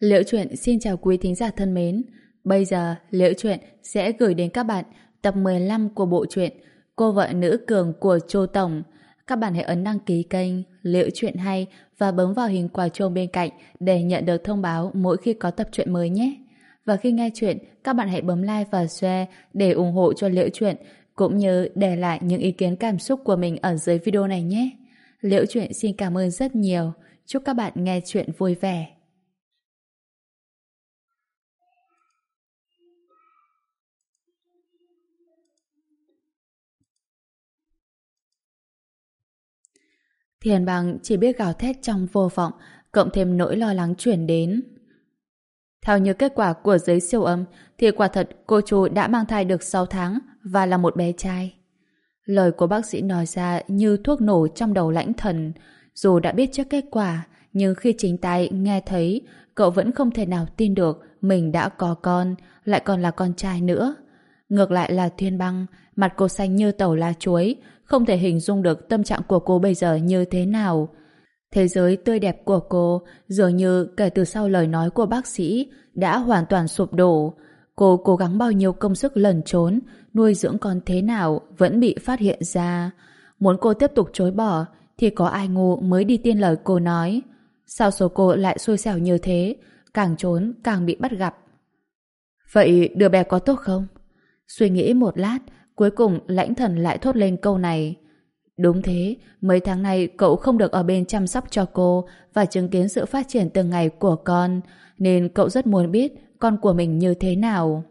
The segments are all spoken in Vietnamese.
Liễu Chuyện xin chào quý thính giả thân mến. Bây giờ Liễu Chuyện sẽ gửi đến các bạn tập 15 của bộ truyện Cô vợ nữ cường của Châu Tổng. Các bạn hãy ấn đăng ký kênh Liễu Chuyện hay và bấm vào hình quả chuông bên cạnh để nhận được thông báo mỗi khi có tập truyện mới nhé. Và khi nghe chuyện, các bạn hãy bấm like và share để ủng hộ cho Liễu Chuyện, cũng như để lại những ý kiến cảm xúc của mình ở dưới video này nhé. Liễu Chuyện xin cảm ơn rất nhiều. Chúc các bạn nghe chuyện vui vẻ. Thiền Bằng chỉ biết gào thét trong vô vọng, cộng thêm nỗi lo lắng chuyển đến. Theo như kết quả của giấy siêu âm, thì quả thật cô chú đã mang thai được 6 tháng và là một bé trai. Lời của bác sĩ nói ra như thuốc nổ trong đầu Lãnh Thần. Dù đã biết trước kết quả, nhưng khi chính tai nghe thấy, cậu vẫn không thể nào tin được mình đã có con, lại còn là con trai nữa. Ngược lại là Thiên Băng, mặt cô xanh như tàu lá chuối, không thể hình dung được tâm trạng của cô bây giờ như thế nào. Thế giới tươi đẹp của cô dường như kể từ sau lời nói của bác sĩ đã hoàn toàn sụp đổ. Cô cố gắng bao nhiêu công sức lẩn trốn, nuôi dưỡng con thế nào vẫn bị phát hiện ra. Muốn cô tiếp tục chối bỏ thì có ai ngu mới đi tin lời cô nói. Sao số cô lại xui xẻo như thế, càng trốn càng bị bắt gặp. Vậy đứa bé có tốt không? Suy nghĩ một lát, cuối cùng Lãnh Thần lại thốt lên câu này. Đúng thế, mấy tháng nay cậu không được ở bên chăm sóc cho cô và chứng kiến sự phát triển từng ngày của con, nên cậu rất muốn biết con của mình như thế nào.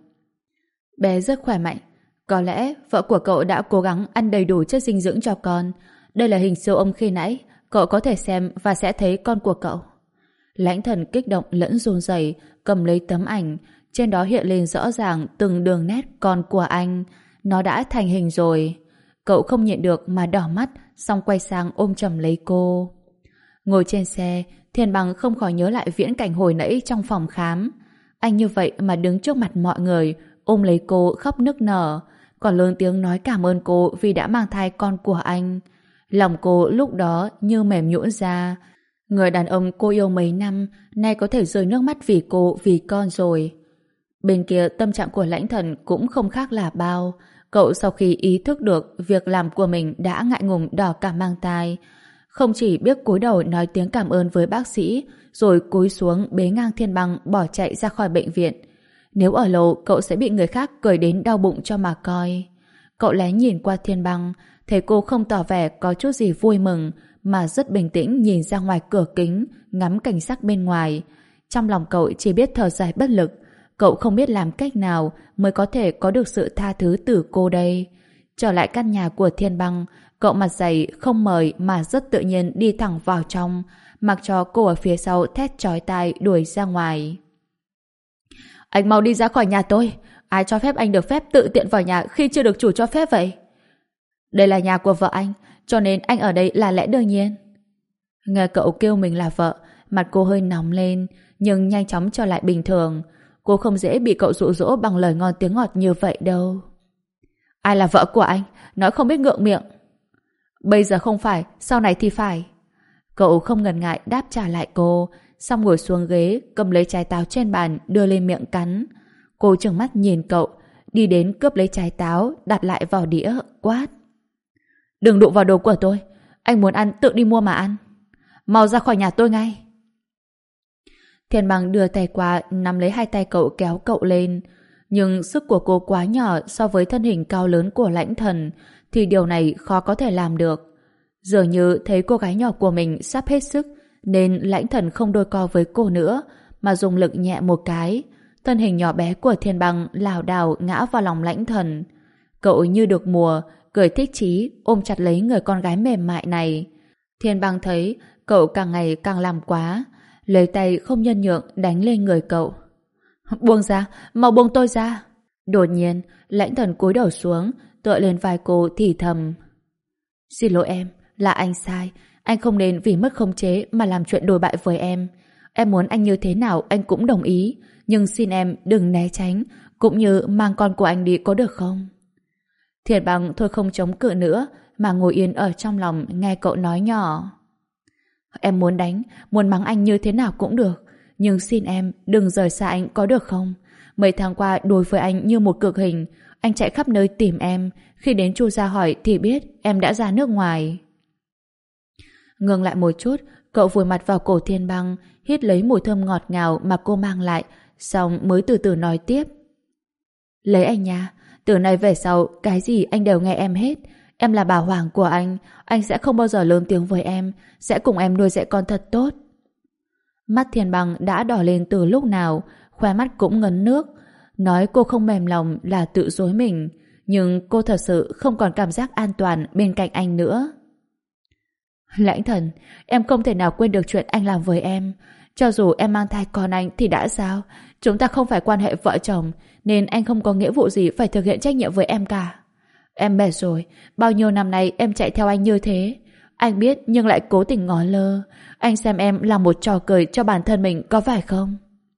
Bé rất khỏe mạnh. Có lẽ vợ của cậu đã cố gắng ăn đầy đủ chất dinh dưỡng cho con. Đây là hình siêu âm khi nãy, cậu có thể xem và sẽ thấy con của cậu. Lãnh Thần kích động lẫn run rẩy, cầm lấy tấm ảnh, trên đó hiện lên rõ ràng từng đường nét con của anh. Nó đã thành hình rồi. Cậu không nhịn được mà đỏ mắt, xong quay sang ôm chầm lấy cô. Ngồi trên xe, Thiên Bằng không khỏi nhớ lại viễn cảnh hồi nãy trong phòng khám. Anh như vậy mà đứng trước mặt mọi người, ôm lấy cô khóc nức nở, còn lớn tiếng nói cảm ơn cô vì đã mang thai con của anh. Lòng cô lúc đó như mềm nhũn ra. Người đàn ông cô yêu mấy năm, nay có thể rơi nước mắt vì cô, vì con rồi. Bên kia tâm trạng của Lãnh Thần cũng không khác là bao. Cậu sau khi ý thức được việc làm của mình đã ngại ngùng đỏ cả mang tai. Không chỉ biết cúi đầu nói tiếng cảm ơn với bác sĩ, rồi cúi xuống bế ngang Thiên Băng bỏ chạy ra khỏi bệnh viện. Nếu ở lâu, cậu sẽ bị người khác cười đến đau bụng cho mà coi. Cậu lén nhìn qua Thiên Băng, thấy cô không tỏ vẻ có chút gì vui mừng, mà rất bình tĩnh nhìn ra ngoài cửa kính, ngắm cảnh sắc bên ngoài. Trong lòng cậu chỉ biết thở dài bất lực. Cậu không biết làm cách nào mới có thể có được sự tha thứ từ cô đây. Trở lại căn nhà của Thiên Băng, cậu mặt dày không mời mà rất tự nhiên đi thẳng vào trong, mặc cho cô ở phía sau thét chói tai đuổi ra ngoài. Anh mau đi ra khỏi nhà tôi. Ai cho phép anh được phép tự tiện vào nhà khi chưa được chủ cho phép vậy? Đây là nhà của vợ anh, cho nên anh ở đây là lẽ đương nhiên. Nghe cậu kêu mình là vợ, mặt cô hơi nóng lên, nhưng nhanh chóng trở lại bình thường. Cô không dễ bị cậu dụ dỗ bằng lời ngon tiếng ngọt như vậy đâu. Ai là vợ của anh? Nói không biết ngượng miệng. Bây giờ không phải, sau này thì phải. Cậu không ngần ngại đáp trả lại cô, xong ngồi xuống ghế, cầm lấy trái táo trên bàn, đưa lên miệng cắn. Cô trừng mắt nhìn cậu, đi đến cướp lấy trái táo, đặt lại vào đĩa, quát. Đừng đụng vào đồ của tôi. Anh muốn ăn tự đi mua mà ăn. Mau ra khỏi nhà tôi ngay. Thiên Bằng đưa tay qua, nắm lấy hai tay cậu kéo cậu lên. Nhưng sức của cô quá nhỏ so với thân hình cao lớn của Lãnh Thần, thì điều này khó có thể làm được. Dường như thấy cô gái nhỏ của mình sắp hết sức, nên Lãnh Thần không đôi co với cô nữa, mà dùng lực nhẹ một cái. Thân hình nhỏ bé của Thiên Bằng lảo đảo ngã vào lòng Lãnh Thần. Cậu như được mùa, cười thích chí, ôm chặt lấy người con gái mềm mại này. Thiên Bằng thấy cậu càng ngày càng làm quá, lấy tay không nhân nhượng đánh lên người cậu. Buông ra, mau buông tôi ra. Đột nhiên, Lãnh Thần cúi đầu xuống, tựa lên vai cô thì thầm. Xin lỗi em, là anh sai. Anh không nên vì mất khống chế mà làm chuyện đồi bại với em. Em muốn anh như thế nào anh cũng đồng ý, nhưng xin em đừng né tránh, cũng như mang con của anh đi có được không? Thiệt Bằng thôi không chống cự nữa, mà ngồi yên ở trong lòng nghe cậu nói nhỏ. Em muốn đánh, muốn mắng anh như thế nào cũng được, Nhưng xin em đừng rời xa anh có được không? Mấy tháng qua đối với anh như một cực hình. Anh chạy khắp nơi tìm em. Khi đến Chu gia hỏi thì biết em đã ra nước ngoài. Ngừng lại một chút, cậu vùi mặt vào cổ Thiên Băng, hít lấy mùi thơm ngọt ngào mà cô mang lại, xong mới từ từ nói tiếp. Lấy anh nha, từ nay về sau cái gì anh đều nghe em hết. Em là bà Hoàng của anh sẽ không bao giờ lớn tiếng với em, sẽ cùng em nuôi dạy con thật tốt. Mắt Thiên Băng đã đỏ lên từ lúc nào, khóe mắt cũng ngấn nước. Nói cô không mềm lòng là tự dối mình, nhưng cô thật sự không còn cảm giác an toàn bên cạnh anh nữa. Lãnh Thần, em không thể nào quên được chuyện anh làm với em. Cho dù em mang thai con anh thì đã sao? Chúng ta không phải quan hệ vợ chồng, nên anh không có nghĩa vụ gì phải thực hiện trách nhiệm với em cả. Em mệt rồi, bao nhiêu năm nay em chạy theo anh như thế. Anh biết nhưng lại cố tình ngó lơ. Anh xem em là một trò cười cho bản thân mình có phải không?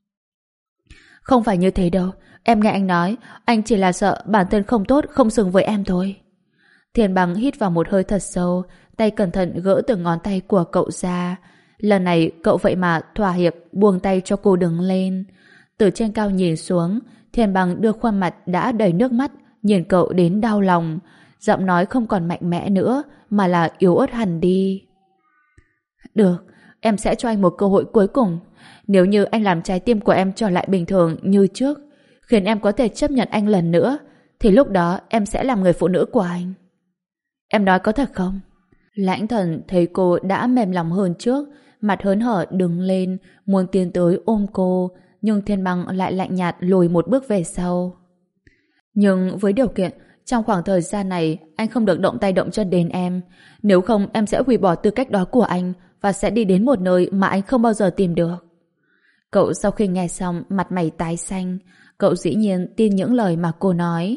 Không phải như thế đâu. Em nghe anh nói, anh chỉ là sợ bản thân không tốt, không xứng với em thôi. Thiên Băng hít vào một hơi thật sâu, tay cẩn thận gỡ từng ngón tay của cậu ra. Lần này cậu vậy mà thỏa hiệp buông tay cho cô đứng lên. Từ trên cao nhìn xuống, Thiên Băng đưa khuôn mặt đã đầy nước mắt nhìn cậu đến đau lòng. Giọng nói không còn mạnh mẽ nữa mà là yếu ớt hẳn đi. Được, em sẽ cho anh một cơ hội cuối cùng. Nếu như anh làm trái tim của em trở lại bình thường như trước, khiến em có thể chấp nhận anh lần nữa, thì lúc đó em sẽ làm người phụ nữ của anh. Em nói có thật không? Lãnh Thần thấy cô đã mềm lòng hơn trước, mặt hớn hở đứng lên, muốn tiến tới ôm cô, nhưng Thiên Băng lại lạnh nhạt lùi một bước về sau. Nhưng với điều kiện, trong khoảng thời gian này anh không được động tay động chân đến em, nếu không em sẽ hủy bỏ tư cách đó của anh và sẽ đi đến một nơi mà anh không bao giờ tìm được. Cậu sau khi nghe xong mặt mày tái xanh, cậu dĩ nhiên tin những lời mà cô nói.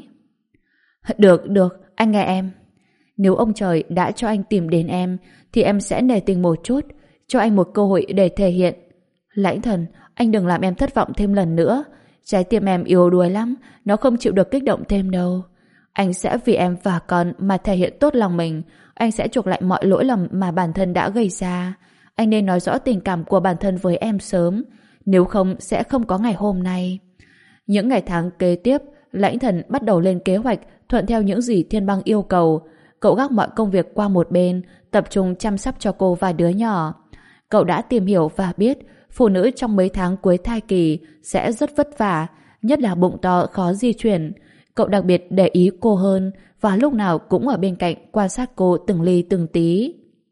Được, anh nghe em. Nếu ông trời đã cho anh tìm đến em thì em sẽ nể tình một chút, cho anh một cơ hội để thể hiện. Lãnh Thần, anh đừng làm em thất vọng thêm lần nữa. Trái tim em yếu đuối lắm, nó không chịu được kích động thêm đâu. Anh sẽ vì em và con mà thể hiện tốt lòng mình. Anh sẽ chuộc lại mọi lỗi lầm mà bản thân đã gây ra. Anh nên nói rõ tình cảm của bản thân với em sớm, nếu không sẽ không có ngày hôm nay. Những ngày tháng kế tiếp, Lãnh Thần bắt đầu lên kế hoạch thuận theo những gì Thiên Băng yêu cầu. Cậu gác mọi công việc qua một bên, tập trung chăm sóc cho cô và đứa nhỏ. Cậu đã tìm hiểu và biết phụ nữ trong mấy tháng cuối thai kỳ sẽ rất vất vả, nhất là bụng to khó di chuyển. Cậu đặc biệt để ý cô hơn và lúc nào cũng ở bên cạnh quan sát cô từng ly từng tí.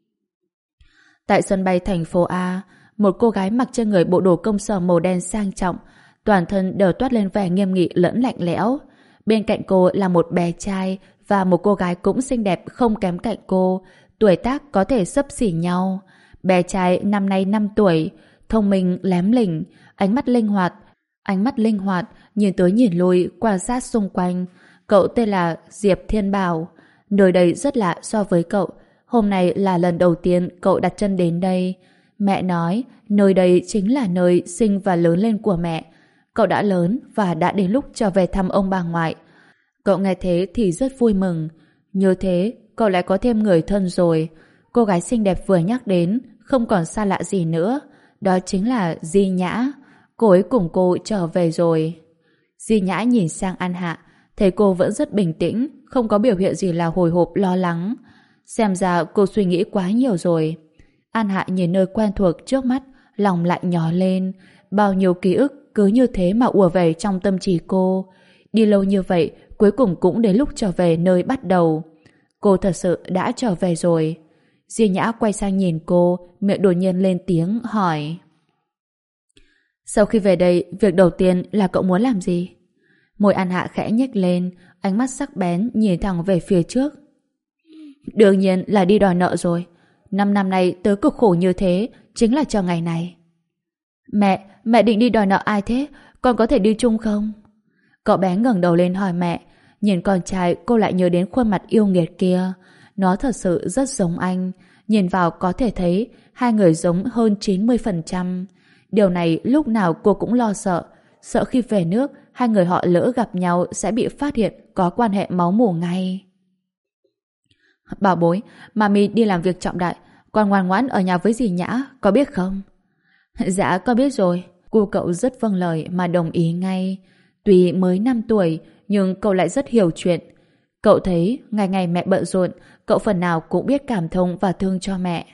Tại sân bay thành phố A, một cô gái mặc trên người bộ đồ công sở màu đen sang trọng, toàn thân đều toát lên vẻ nghiêm nghị lẫn lạnh lẽo. Bên cạnh cô là một bé trai và một cô gái cũng xinh đẹp không kém cạnh cô, tuổi tác có thể xấp xỉ nhau. Bé trai năm nay 5 tuổi, thông minh lém lỉnh, ánh mắt linh hoạt, nhìn tới nhìn lui, quan sát xung quanh. Cậu tên là Diệp Thiên Bảo. Nơi đây rất lạ so với cậu. Hôm nay là lần đầu tiên cậu đặt chân đến đây. Mẹ nói nơi đây chính là nơi sinh và lớn lên của mẹ. Cậu đã lớn và đã đến lúc trở về thăm ông bà ngoại. Cậu nghe thế thì rất vui mừng. Như thế cậu lại có thêm người thân rồi. Cô gái xinh đẹp vừa nhắc đến không còn xa lạ gì nữa. Đó chính là Di Nhã. Cô ấy cùng cô trở về rồi. Di Nhã nhìn sang An Hạ, thấy cô vẫn rất bình tĩnh, không có biểu hiện gì là hồi hộp lo lắng. Xem ra cô suy nghĩ quá nhiều rồi. An Hạ nhìn nơi quen thuộc trước mắt, lòng lại nhỏ lên. Bao nhiêu ký ức cứ như thế mà ùa về trong tâm trí cô. Đi lâu như vậy, cuối cùng cũng đến lúc trở về nơi bắt đầu. Cô thật sự đã trở về rồi. Di Nhã quay sang nhìn cô, miệng đột nhiên lên tiếng hỏi. Sau khi về đây, việc đầu tiên là cậu muốn làm gì? Môi An Hạ khẽ nhếch lên, ánh mắt sắc bén nhìn thẳng về phía trước. Đương nhiên là đi đòi nợ rồi. 5 năm nay tớ cực khổ như thế, chính là chờ ngày này. Mẹ định đi đòi nợ ai thế? Con có thể đi chung không? Cậu bé ngẩng đầu lên hỏi mẹ. Nhìn con trai cô lại nhớ đến khuôn mặt yêu nghiệt kia. Nó thật sự rất giống anh. Nhìn vào có thể thấy hai người giống hơn 90%. Điều này lúc nào cô cũng lo sợ. Sợ khi về nước hai người họ lỡ gặp nhau sẽ bị phát hiện có quan hệ máu mủ ngay. Bảo bối, mami đi làm việc trọng đại, con ngoan ngoãn ở nhà với dì Nhã, có biết không? Dạ, con biết rồi. Cô cậu rất vâng lời mà đồng ý ngay. Tuy mới 5 tuổi, nhưng cậu lại rất hiểu chuyện. Cậu thấy ngày ngày mẹ bận rộn, cậu phần nào cũng biết cảm thông và thương cho mẹ.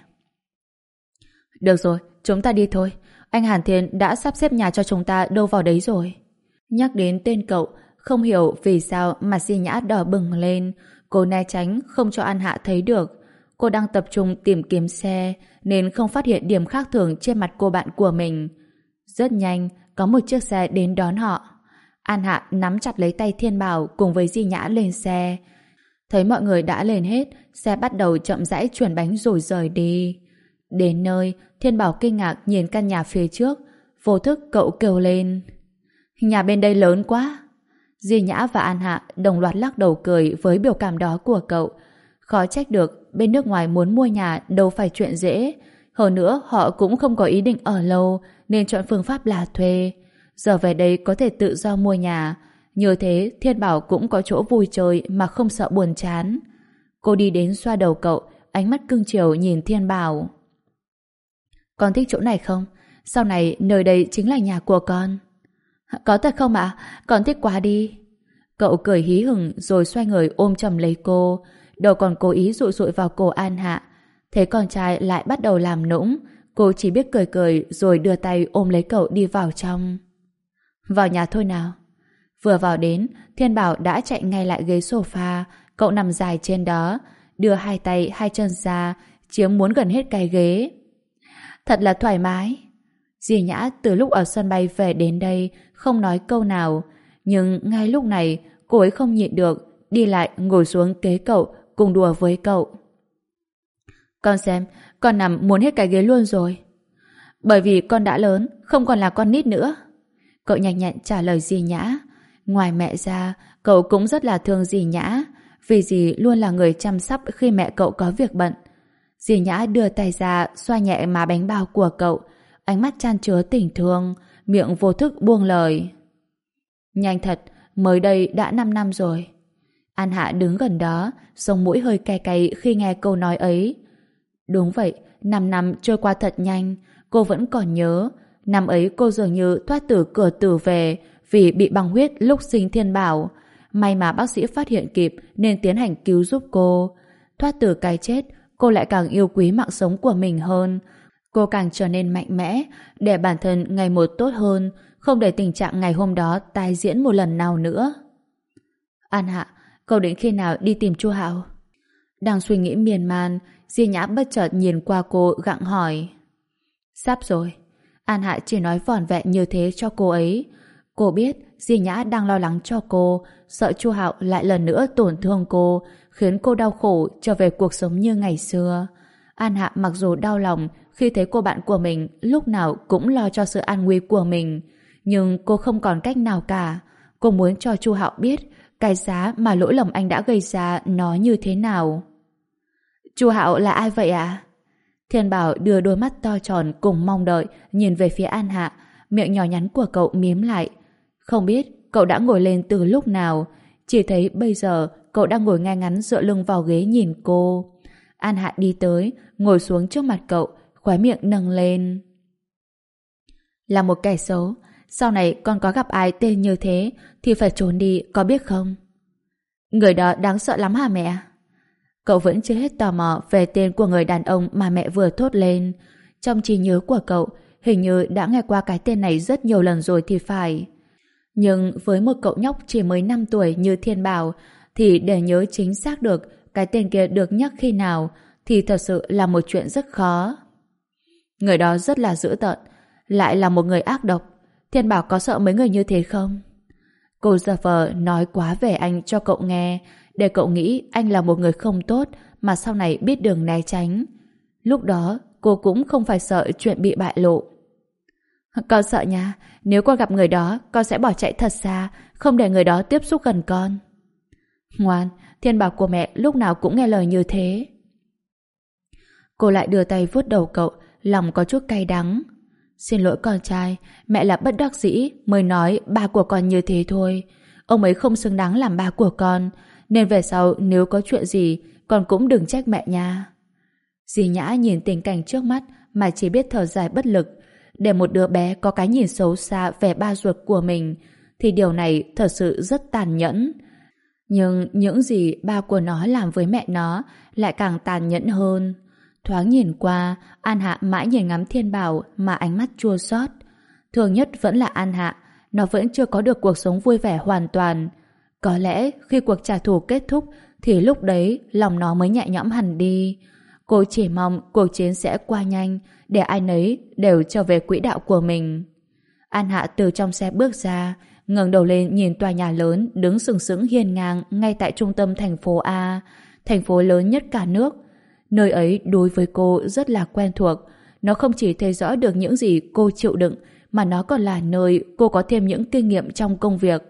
Được rồi, chúng ta đi thôi. Anh Hàn Thiên đã sắp xếp nhà cho chúng ta đâu vào đấy rồi. Nhắc đến tên cậu, không hiểu vì sao mặt Di Nhã đỏ bừng lên. Cô né tránh không cho An Hạ thấy được. Cô đang tập trung tìm kiếm xe nên không phát hiện điểm khác thường trên mặt cô bạn của mình. Rất nhanh, có một chiếc xe đến đón họ. An Hạ nắm chặt lấy tay Thiên Bảo cùng với Di Nhã lên xe. Thấy mọi người đã lên hết, xe bắt đầu chậm rãi chuyển bánh rồi rời đi. Đến nơi, Thiên Bảo kinh ngạc nhìn căn nhà phía trước. Vô thức cậu kêu lên: nhà bên đây lớn quá. Di Nhã và An Hạ đồng loạt lắc đầu cười với biểu cảm đó của cậu. Khó trách được, bên nước ngoài muốn mua nhà đâu phải chuyện dễ. Hơn nữa, họ cũng không có ý định ở lâu nên chọn phương pháp là thuê. Giờ về đây có thể tự do mua nhà. Như thế, Thiên Bảo cũng có chỗ vui chơi mà không sợ buồn chán. Cô đi đến xoa đầu cậu, ánh mắt cưng chiều nhìn Thiên Bảo. Con thích chỗ này không? Sau này nơi đây chính là nhà của con. Có thật không ạ? Con thích quá đi. Cậu cười hí hửng rồi xoay người ôm chầm lấy cô. Đầu còn cố ý dụi dụi vào cổ An Hạ. Thấy con trai lại bắt đầu làm nũng, cô chỉ biết cười cười rồi đưa tay ôm lấy cậu đi vào trong. Vào nhà thôi nào. Vừa vào đến, Thiên Bảo đã chạy ngay lại ghế sofa. Cậu nằm dài trên đó, đưa hai tay hai chân ra, chiếm muốn gần hết cái ghế. Thật là thoải mái. Di Nhã từ lúc ở sân bay về đến đây không nói câu nào, nhưng ngay lúc này cô ấy không nhịn được, đi lại ngồi xuống kế cậu cùng đùa với cậu. Con xem, con nằm muốn hết cái ghế luôn rồi. Bởi vì con đã lớn, không còn là con nít nữa. Cậu nhanh nhẹn trả lời Di Nhã. Ngoài mẹ ra, cậu cũng rất là thương Di Nhã, vì dì luôn là người chăm sóc khi mẹ cậu có việc bận. Di Nhã đưa tay ra xoa nhẹ má bánh bao của cậu, ánh mắt chan chứa tình thương, miệng vô thức buông lời. Nhanh thật, mới đây đã 5 năm rồi. An Hạ đứng gần đó, sống mũi hơi cay cay khi nghe câu nói ấy. Đúng vậy, 5 năm trôi qua thật nhanh, cô vẫn còn nhớ. Năm ấy cô dường như thoát từ cửa tử về vì bị băng huyết lúc sinh Thiên Bảo. May mà bác sĩ phát hiện kịp nên tiến hành cứu giúp cô. Thoát từ cái chết, cô lại càng yêu quý mạng sống của mình hơn. Cô càng trở nên mạnh mẽ để bản thân ngày một tốt hơn, không để tình trạng ngày hôm đó tái diễn một lần nào nữa. An Hạ, cậu định khi nào đi tìm Chu Hạo? Đang suy nghĩ miên man, Di Nhã bất chợt nhìn qua cô gặng hỏi. Sắp rồi. An Hạ chỉ nói vỏn vẹn như thế cho cô ấy. Cô biết Di Nhã đang lo lắng cho cô, sợ Chu Hạo lại lần nữa tổn thương cô, khiến cô đau khổ trở về cuộc sống như ngày xưa. An Hạ mặc dù đau lòng khi thấy cô bạn của mình lúc nào cũng lo cho sự an nguy của mình, nhưng cô không còn cách nào cả. Cô muốn cho Chu Hạo biết cái giá mà lỗi lầm anh đã gây ra nó như thế nào. Chu Hạo là ai vậy ạ? Thiên Bảo đưa đôi mắt to tròn cùng mong đợi nhìn về phía An Hạ, miệng nhỏ nhắn của cậu mím lại. Không biết cậu đã ngồi lên từ lúc nào, chỉ thấy bây giờ cậu đang ngồi ngay ngắn dựa lưng vào ghế nhìn cô. An Hạ đi tới, ngồi xuống trước mặt cậu, khóe miệng nâng lên. Là một kẻ xấu, sau này con có gặp ai tên như thế thì phải trốn đi, có biết không? Người đó đáng sợ lắm hả mẹ? Cậu vẫn chưa hết tò mò về tên của người đàn ông mà mẹ vừa thốt lên. Trong trí nhớ của cậu, hình như đã nghe qua cái tên này rất nhiều lần rồi thì phải. Nhưng với một cậu nhóc chỉ mới 5 tuổi như Thiên Bảo, thì để nhớ chính xác được cái tên kia được nhắc khi nào thì thật sự là một chuyện rất khó. Người đó rất là dữ tợn, lại là một người ác độc. Thiên Bảo có sợ mấy người như thế không? Cô giả vờ nói quá về anh cho cậu nghe, để cậu nghĩ anh là một người không tốt mà sau này biết đường né tránh. Lúc đó cô cũng không phải sợ chuyện bị bại lộ. Con sợ nha, nếu con gặp người đó con sẽ bỏ chạy thật xa, không để người đó tiếp xúc gần con. Ngoan, Thiên Bảo của mẹ lúc nào cũng nghe lời như thế. Cô lại đưa tay vuốt đầu cậu, lòng có chút cay đắng. Xin lỗi con trai, mẹ là bất đắc dĩ mới nói ba của con như thế thôi. Ông ấy không xứng đáng làm ba của con, nên về sau nếu có chuyện gì con cũng đừng trách mẹ nha. Di Nhã nhìn tình cảnh trước mắt mà chỉ biết thở dài bất lực. để một đứa bé có cái nhìn xấu xa về ba ruột của mình, thì điều này thật sự rất tàn nhẫn. Nhưng những gì ba của nó làm với mẹ nó lại càng tàn nhẫn hơn. Thoáng nhìn qua, An Hạ mãi nhìn ngắm Thiên Bảo mà ánh mắt chua xót. Thường nhất vẫn là An Hạ, nó vẫn chưa có được cuộc sống vui vẻ hoàn toàn. Có lẽ khi cuộc trả thù kết thúc thì lúc đấy lòng nó mới nhẹ nhõm hẳn đi. Cô chỉ mong cuộc chiến sẽ qua nhanh để ai nấy đều trở về quỹ đạo của mình. An Hạ từ trong xe bước ra, ngẩng đầu lên nhìn tòa nhà lớn đứng sừng sững hiên ngang ngay tại trung tâm thành phố A, thành phố lớn nhất cả nước. Nơi ấy đối với cô rất là quen thuộc. Nó không chỉ thấy rõ được những gì cô chịu đựng, mà nó còn là nơi cô có thêm những kinh nghiệm trong công việc.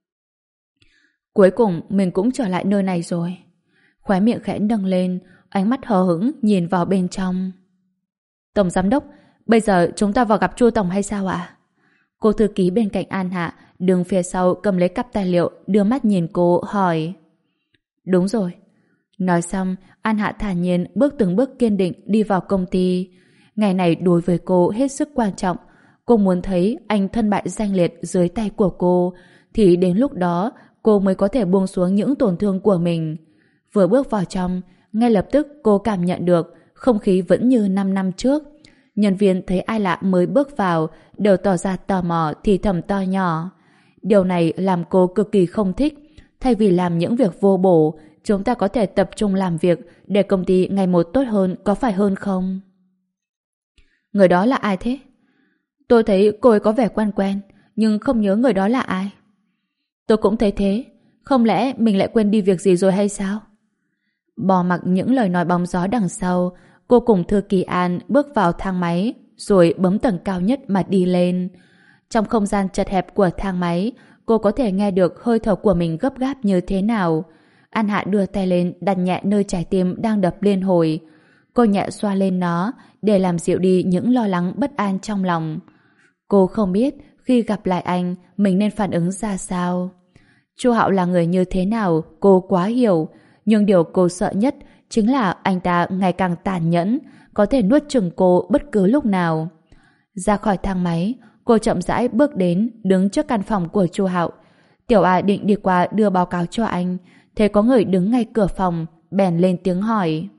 Cuối cùng mình cũng trở lại nơi này rồi. Khóe miệng khẽ nâng lên, ánh mắt hờ hững nhìn vào bên trong. Tổng giám đốc, bây giờ chúng ta vào gặp Chu tổng hay sao ạ? Cô thư ký bên cạnh An Hạ đứng phía sau cầm lấy cặp tài liệu, đưa mắt nhìn cô hỏi. Đúng rồi. Nói xong, An Hạ thản nhiên bước từng bước kiên định đi vào công ty. Ngày này đối với cô hết sức quan trọng. Cô muốn thấy anh thân bại danh liệt dưới tay của cô, thì đến lúc đó cô mới có thể buông xuống những tổn thương của mình. Vừa bước vào trong, ngay lập tức cô cảm nhận được không khí vẫn như 5 năm trước. Nhân viên thấy ai lạ mới bước vào đều tỏ ra tò mò thì thầm to nhỏ. Điều này làm cô cực kỳ không thích. Thay vì làm những việc vô bổ, chúng ta có thể tập trung làm việc để công ty ngày một tốt hơn, có phải hơn không? Người đó là ai thế? Tôi thấy cô ấy có vẻ quen quen, nhưng không nhớ người đó là ai. Tôi cũng thấy thế. Không lẽ mình lại quên đi việc gì rồi hay sao? Bỏ mặc những lời nói bóng gió đằng sau, cô cùng thư ký An bước vào thang máy, rồi bấm tầng cao nhất mà đi lên. Trong không gian chật hẹp của thang máy, cô có thể nghe được hơi thở của mình gấp gáp như thế nào. An Hạ đưa tay lên đặt nhẹ nơi trái tim đang đập liên hồi. Cô nhẹ xoa lên nó để làm dịu đi những lo lắng bất an trong lòng. Cô không biết khi gặp lại anh mình nên phản ứng ra sao. Chu Hạo là người như thế nào cô quá hiểu, nhưng điều cô sợ nhất chính là anh ta ngày càng tàn nhẫn, có thể nuốt chửng cô bất cứ lúc nào. Ra khỏi thang máy, cô chậm rãi bước đến đứng trước căn phòng của Chu Hạo. Tiểu A định đi qua đưa báo cáo cho anh, thấy có người đứng ngay cửa phòng, bèn lên tiếng hỏi.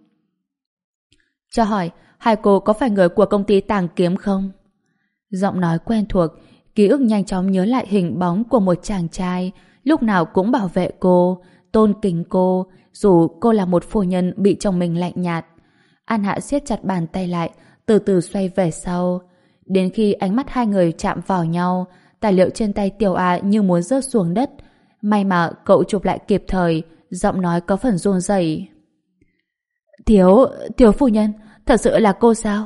Cho hỏi, hai cô có phải người của công ty Tàng Kiếm không? Giọng nói quen thuộc, ký ức nhanh chóng nhớ lại hình bóng của một chàng trai, lúc nào cũng bảo vệ cô, tôn kính cô, dù cô là một phu nhân bị chồng mình lạnh nhạt. An Hạ siết chặt bàn tay lại, từ từ xoay về sau. Đến khi ánh mắt hai người chạm vào nhau, tài liệu trên tay Tiểu A như muốn rớt xuống đất. May mà cậu chụp lại kịp thời, giọng nói có phần run rẩy. Thiếu phu nhân, thật sự là cô sao?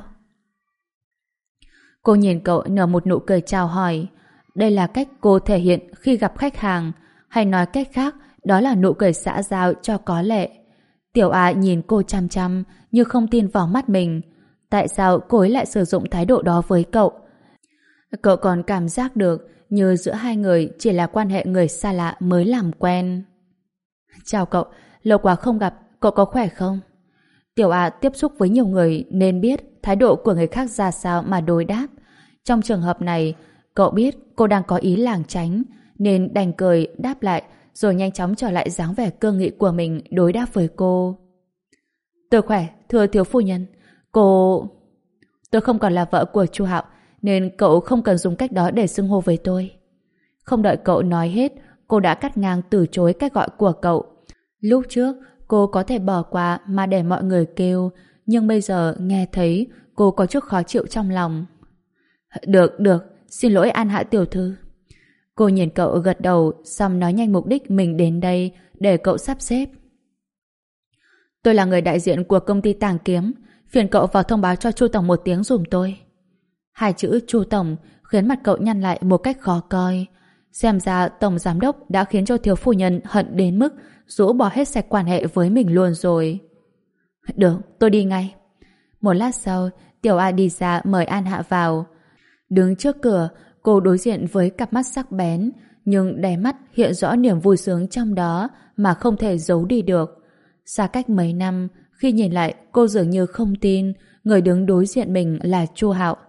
Cô nhìn cậu nở một nụ cười chào hỏi. Đây là cách cô thể hiện khi gặp khách hàng, hay nói cách khác, đó là nụ cười xã giao cho có lệ. Tiểu A nhìn cô chăm chăm như không tin vào mắt mình. Tại sao cô ấy lại sử dụng thái độ đó với cậu? Cậu còn cảm giác được như giữa hai người chỉ là quan hệ người xa lạ mới làm quen. Chào cậu, lâu quá không gặp, cậu có khỏe không? Tiểu A tiếp xúc với nhiều người nên biết thái độ của người khác ra sao mà đối đáp. Trong trường hợp này, cậu biết cô đang có ý lảng tránh nên đành cười đáp lại, rồi nhanh chóng trở lại dáng vẻ cương nghị của mình đối đáp với cô. Tôi khỏe, thưa thiếu phu nhân. Tôi không còn là vợ của Chu Hạo, nên cậu không cần dùng cách đó để xưng hô với tôi. Không đợi cậu nói hết, cô đã cắt ngang từ chối cách gọi của cậu. Lúc trước, cô có thể bỏ qua mà để mọi người kêu, nhưng bây giờ nghe thấy cô có chút khó chịu trong lòng. Được, xin lỗi An Hạ tiểu thư. Cô nhìn cậu gật đầu, xong nói nhanh mục đích mình đến đây để cậu sắp xếp. Tôi là người đại diện của công ty Tàng Kiếm, phiền cậu vào thông báo cho Chu tổng một tiếng giùm tôi. Hai chữ Chu tổng khiến mặt cậu nhăn lại một cách khó coi. Xem ra tổng giám đốc đã khiến cho thiếu phu nhân hận đến mức rũ bỏ hết sạch quan hệ với mình luôn rồi. Được, tôi đi ngay. Một lát sau, Tiểu A đi ra mời An Hạ vào. Đứng trước cửa, cô đối diện với cặp mắt sắc bén, nhưng đáy mắt hiện rõ niềm vui sướng trong đó mà không thể giấu đi được. Xa cách mấy năm, khi nhìn lại cô dường như không tin người đứng đối diện mình là Chu Hạo.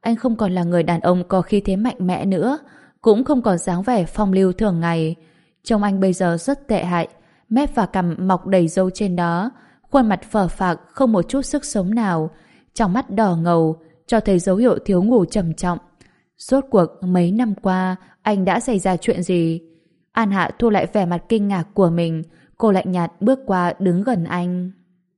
anh không còn là người đàn ông có khí thế mạnh mẽ nữa, cũng không còn dáng vẻ phong lưu thường ngày. Trông anh bây giờ rất tệ hại, mép và cằm mọc đầy râu trên đó, khuôn mặt phờ phạc không một chút sức sống nào, trong mắt đỏ ngầu, cho thấy dấu hiệu thiếu ngủ trầm trọng. Rốt cuộc mấy năm qua anh đã xảy ra chuyện gì? An Hạ thu lại vẻ mặt kinh ngạc của mình, cô lạnh nhạt bước qua đứng gần anh.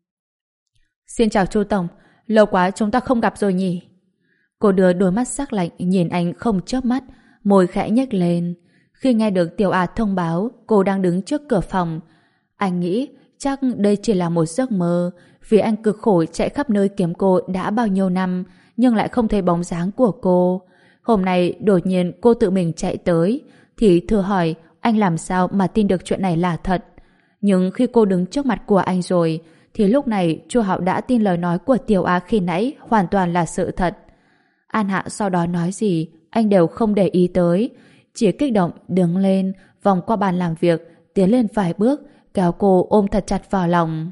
Xin chào Chu Tổng, lâu quá chúng ta không gặp rồi nhỉ? Cô đưa đôi mắt sắc lạnh nhìn anh không chớp mắt, môi khẽ nhếch lên. Khi nghe được Tiểu A thông báo cô đang đứng trước cửa phòng, anh nghĩ chắc đây chỉ là một giấc mơ, vì anh cực khổ chạy khắp nơi kiếm cô đã bao nhiêu năm, nhưng lại không thấy bóng dáng của cô. Hôm nay đột nhiên cô tự mình chạy tới, thì thử hỏi anh làm sao mà tin được chuyện này là thật. Nhưng khi cô đứng trước mặt của anh rồi, thì lúc này Chu Hạo đã tin lời nói của Tiểu Á khi nãy hoàn toàn là sự thật. An Hạ sau đó nói gì anh đều không để ý tới, chỉ kích động đứng lên, vòng qua bàn làm việc, tiến lên vài bước, kéo cô ôm thật chặt vào lòng.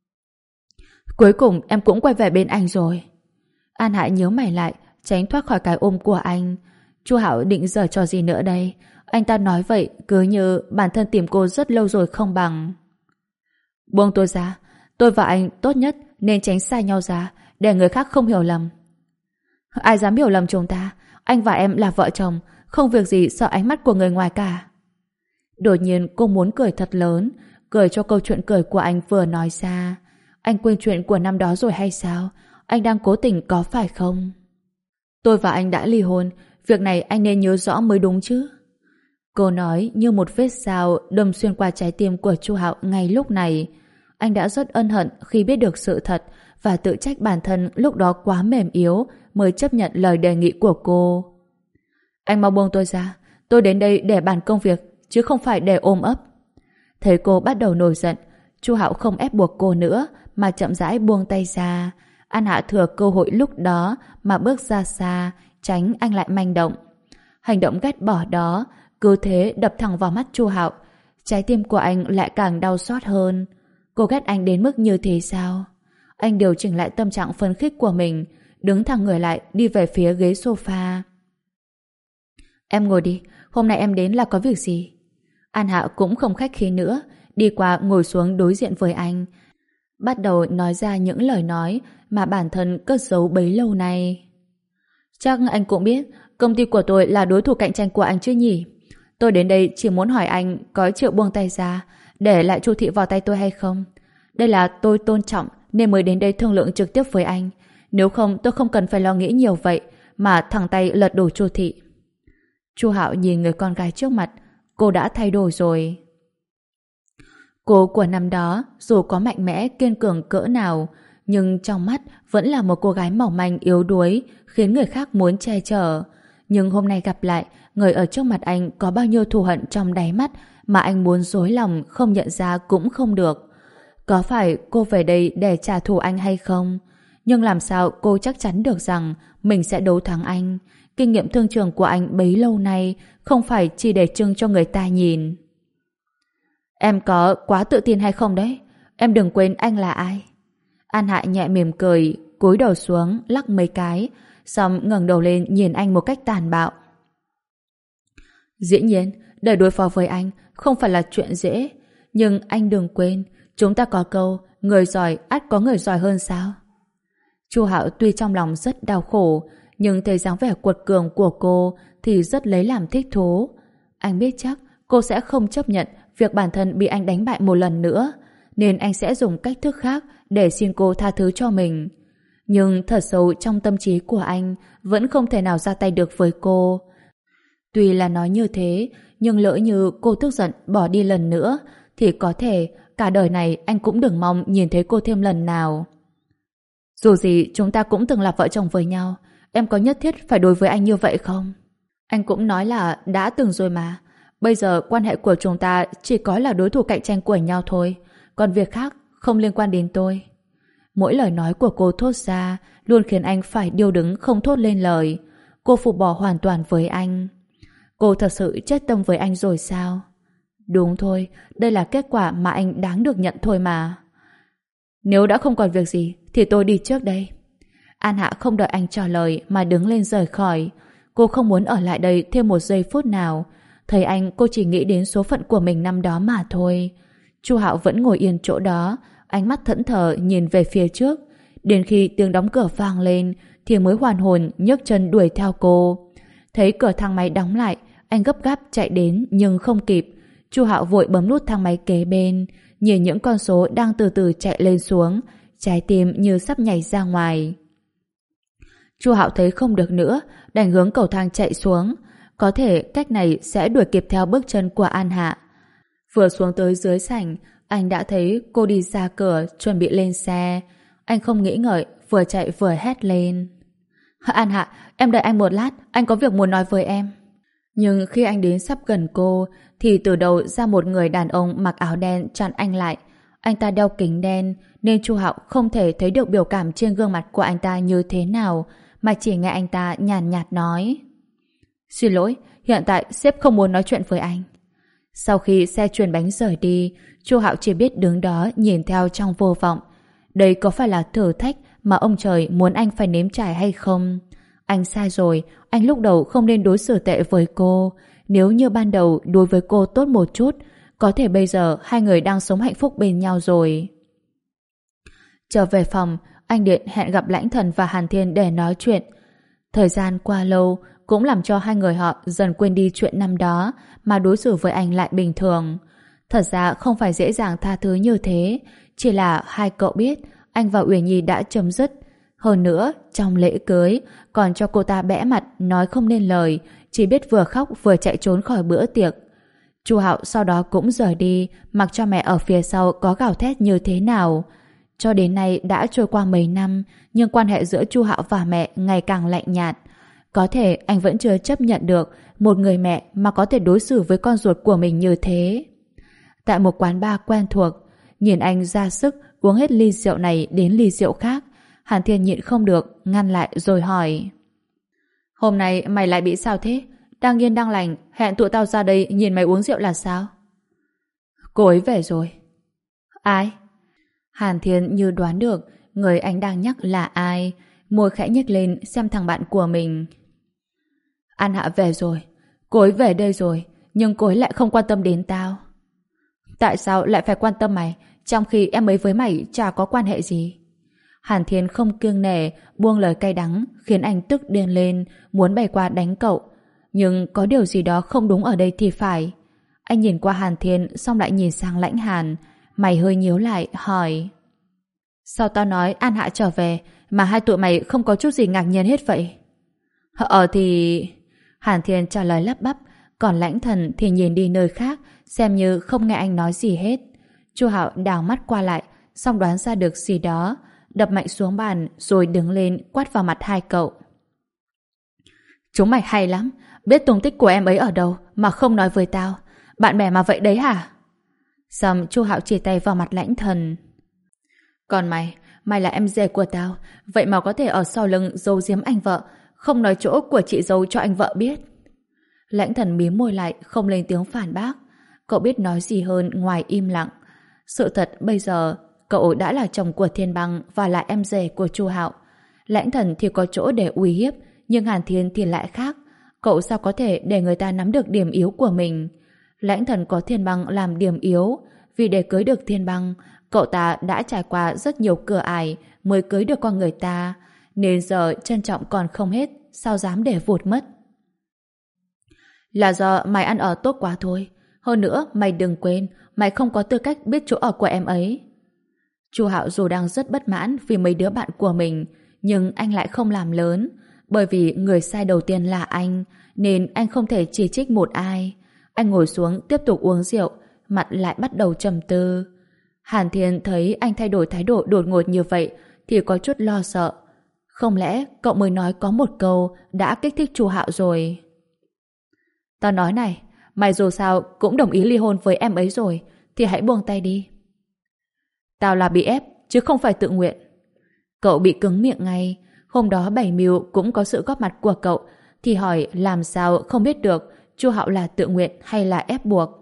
Cuối cùng em cũng quay về bên anh rồi. An Hạ nhớ mày lại, tránh thoát khỏi cái ôm của anh. Chu Hạo định giở trò gì nữa đây? Anh ta nói vậy cứ như bản thân tìm cô rất lâu rồi không bằng. Buông tôi ra, tôi và anh tốt nhất nên tránh xa nhau ra, để người khác không hiểu lầm. Ai dám hiểu lầm chúng ta? Anh và em là vợ chồng, không việc gì sợ ánh mắt của người ngoài cả. Đột nhiên cô muốn cười thật lớn, cười cho câu chuyện cười của anh vừa nói ra. Anh quên chuyện của năm đó rồi hay sao? Anh đang cố tình có phải không? Tôi và anh đã ly hôn, việc này anh nên nhớ rõ mới đúng chứ. Cô nói như một vết dao đâm xuyên qua trái tim của Chu Hạo ngay lúc này. Anh đã rất ân hận khi biết được sự thật và tự trách bản thân lúc đó quá mềm yếu mới chấp nhận lời đề nghị của cô. Anh mau buông tôi ra, tôi đến đây để bàn công việc chứ không phải để ôm ấp. Thấy cô bắt đầu nổi giận, Chu Hạo không ép buộc cô nữa mà chậm rãi buông tay ra. An Hạ thừa cơ hội lúc đó mà bước ra xa, tránh anh lại manh động. Hành động ghét bỏ đó cứ thế đập thẳng vào mắt Chu Hạo. Trái tim của anh lại càng đau xót hơn. Cô ghét anh đến mức như thế sao? Anh điều chỉnh lại tâm trạng phấn khích của mình, đứng thẳng người lại đi về phía ghế sofa. Em ngồi đi, hôm nay em đến là có việc gì? An Hạ cũng không khách khí nữa, đi qua ngồi xuống đối diện với anh, bắt đầu nói ra những lời nói mà bản thân cất giấu bấy lâu nay. Chắc anh cũng biết công ty của tôi là đối thủ cạnh tranh của anh chứ nhỉ? Tôi đến đây chỉ muốn hỏi anh có chịu buông tay ra để lại Chu Thị vào tay tôi hay không? Đây là tôi tôn trọng nên mới đến đây thương lượng trực tiếp với anh. Nếu không tôi không cần phải lo nghĩ nhiều vậy mà thẳng tay lật đổ Chu Thị. Chu Hạo nhìn người con gái trước mặt, cô đã thay đổi rồi. Cô của năm đó dù có mạnh mẽ kiên cường cỡ nào, nhưng trong mắt vẫn là một cô gái mỏng manh yếu đuối, khiến người khác muốn che chở. Nhưng hôm nay gặp lại, người ở trước mặt anh có bao nhiêu thù hận trong đáy mắt mà anh muốn dối lòng không nhận ra cũng không được. Có phải cô về đây để trả thù anh hay không? Nhưng làm sao cô chắc chắn được rằng mình sẽ đấu thắng anh? Kinh nghiệm thương trường của anh bấy lâu nay không phải chỉ để trưng cho người ta nhìn. Em có quá tự tin hay không đấy? Em đừng quên anh là ai. An Hạ nhẹ mỉm cười, cúi đầu xuống lắc mấy cái, xong ngẩng đầu lên nhìn anh một cách tàn bạo. Dĩ nhiên, để đối phó với anh không phải là chuyện dễ, nhưng anh đừng quên, chúng ta có câu người giỏi ắt có người giỏi hơn sao? Chu Hạo tuy trong lòng rất đau khổ, nhưng thấy dáng vẻ cuột cường của cô thì rất lấy làm thích thú. Anh biết chắc cô sẽ không chấp nhận việc bản thân bị anh đánh bại một lần nữa, nên anh sẽ dùng cách thức khác để xin cô tha thứ cho mình. Nhưng thật sâu trong tâm trí của anh vẫn không thể nào ra tay được với cô. Tuy là nói như thế, nhưng lỡ như cô tức giận bỏ đi lần nữa, thì có thể cả đời này anh cũng đừng mong nhìn thấy cô thêm lần nào. Dù gì chúng ta cũng từng là vợ chồng với nhau, em có nhất thiết phải đối với anh như vậy không? Anh cũng nói là đã từng rồi mà. Bây giờ quan hệ của chúng ta chỉ có là đối thủ cạnh tranh của nhau thôi, còn việc khác không liên quan đến tôi. Mỗi lời nói của cô thốt ra luôn khiến anh phải điêu đứng không thốt lên lời. Cô phục bỏ hoàn toàn với anh. Cô thật sự chết tâm với anh rồi sao? Đúng thôi, đây là kết quả mà anh đáng được nhận thôi mà. Nếu đã không còn việc gì thì tôi đi trước đây. An Hạ không đợi anh trả lời mà đứng lên rời khỏi. Cô không muốn ở lại đây thêm một giây phút nào. Thấy anh, cô chỉ nghĩ đến số phận của mình năm đó mà thôi. Chu Hạo vẫn ngồi yên chỗ đó, ánh mắt thẫn thờ nhìn về phía trước. Đến khi tiếng đóng cửa vang lên thì mới hoàn hồn nhấc chân đuổi theo cô. Thấy cửa thang máy đóng lại, anh gấp gáp chạy đến nhưng không kịp. Chu Hạo vội bấm nút thang máy kế bên, nhìn những con số đang từ từ chạy lên xuống, trái tim như sắp nhảy ra ngoài. Chu Hạo thấy không được nữa, đành hướng cầu thang chạy xuống. Có thể cách này sẽ đuổi kịp theo bước chân của An Hạ. Vừa xuống tới dưới sảnh, anh đã thấy cô đi ra cửa chuẩn bị lên xe. Anh không nghĩ ngợi, vừa chạy vừa hét lên. An Hạ, em đợi anh một lát, anh có việc muốn nói với em. Nhưng khi anh đến sắp gần cô, thì từ đầu ra một người đàn ông mặc áo đen chặn anh lại. Anh ta đeo kính đen, nên Chu Hạo không thể thấy được biểu cảm trên gương mặt của anh ta như thế nào, mà chỉ nghe anh ta nhàn nhạt nói. Xin lỗi, hiện tại sếp không muốn nói chuyện với anh. Sau khi xe chuyền bánh rời đi, Chu Hạo chỉ biết đứng đó nhìn theo trong vô vọng. Đây có phải là thử thách mà ông trời muốn anh phải nếm trải hay không? Anh sai rồi, anh lúc đầu không nên đối xử tệ với cô. Nếu như ban đầu đối với cô tốt một chút, có thể bây giờ hai người đang sống hạnh phúc bên nhau rồi. Trở về phòng, anh điện hẹn gặp Lãnh Thần và Hàn Thiên để nói chuyện. Thời gian qua lâu cũng làm cho hai người họ dần quên đi chuyện năm đó mà đối xử với anh lại bình thường. Thật ra không phải dễ dàng tha thứ như thế, chỉ là hai cậu biết anh và Uyển Nhi đã chấm dứt. Hơn nữa, trong lễ cưới còn cho cô ta bẽ mặt nói không nên lời, chỉ biết vừa khóc vừa chạy trốn khỏi bữa tiệc. Chu Hạo sau đó cũng rời đi, mặc cho mẹ ở phía sau có gào thét như thế nào. Cho đến nay đã trôi qua mấy năm, nhưng quan hệ giữa Chu Hạo và mẹ ngày càng lạnh nhạt. Có thể anh vẫn chưa chấp nhận được một người mẹ mà có thể đối xử với con ruột của mình như thế. Tại một quán bar quen thuộc, nhìn anh ra sức uống hết ly rượu này đến ly rượu khác, Hàn Thiên nhịn không được, ngăn lại rồi hỏi. Hôm nay mày lại bị sao thế? Đang yên đang lành, hẹn tụi tao ra đây nhìn mày uống rượu là sao? Cô ấy về rồi. Ai? Hàn Thiên như đoán được người anh đang nhắc là ai, môi khẽ nhếch lên xem thằng bạn của mình. An Hạ về rồi. Cô ấy về đây rồi, nhưng cô ấy lại không quan tâm đến tao. Tại sao lại phải quan tâm mày, trong khi em ấy với mày chả có quan hệ gì? Hàn Thiên không kiêng nể, buông lời cay đắng, khiến anh tức điên lên, muốn bày qua đánh cậu. Nhưng có điều gì đó không đúng ở đây thì phải. Anh nhìn qua Hàn Thiên, xong lại nhìn sang Lãnh Hàn. Mày hơi nhíu lại, hỏi. Sao tao nói An Hạ trở về, mà hai tụi mày không có chút gì ngạc nhiên hết vậy? Thì... Hàn Thiên trả lời lắp bắp, còn Lãnh Thần thì nhìn đi nơi khác, xem như không nghe anh nói gì hết. Chu Hạo đảo mắt qua lại, xong đoán ra được gì đó, đập mạnh xuống bàn rồi đứng lên quát vào mặt hai cậu. Chúng mày hay lắm, biết tung tích của em ấy ở đâu mà không nói với tao. Bạn bè mà vậy đấy hả? Xong Chu Hạo chỉ tay vào mặt Lãnh Thần. Còn mày là em rể của tao, vậy mà có thể ở sau lưng giấu giếm anh vợ, không nói chỗ của chị dâu cho anh vợ biết. Lãnh Thần mím môi lại, không lên tiếng phản bác. Cậu biết nói gì hơn ngoài im lặng. Sự thật bây giờ cậu đã là chồng của Thiên Băng và là em rể của Chu Hạo. Lãnh Thần thì có chỗ để uy hiếp, nhưng Hàn Thiên thì lại khác. Cậu sao có thể để người ta nắm được điểm yếu của mình? Lãnh Thần có Thiên Băng làm điểm yếu, vì để cưới được Thiên Băng, cậu ta đã trải qua rất nhiều cửa ải mới cưới được con người ta, nên giờ trân trọng còn không hết, sao dám để vụt mất. Là do mày ăn ở tốt quá thôi. Hơn nữa, mày đừng quên, mày không có tư cách biết chỗ ở của em ấy. Chu Hạo dù đang rất bất mãn vì mấy đứa bạn của mình, nhưng anh lại không làm lớn, bởi vì người sai đầu tiên là anh, nên anh không thể chỉ trích một ai. Anh ngồi xuống tiếp tục uống rượu, mặt lại bắt đầu trầm tư. Hàn Thiên thấy anh thay đổi thái độ đột ngột như vậy thì có chút lo sợ. Không lẽ cậu mới nói có một câu đã kích thích Chu Hạo rồi? Tao nói này, mày dù sao cũng đồng ý ly hôn với em ấy rồi, thì hãy buông tay đi. Tao là bị ép, chứ không phải tự nguyện. Cậu bị cứng miệng ngay. Hôm đó Bảy Mưu cũng có sự góp mặt của cậu, thì hỏi làm sao không biết được Chu Hạo là tự nguyện hay là ép buộc.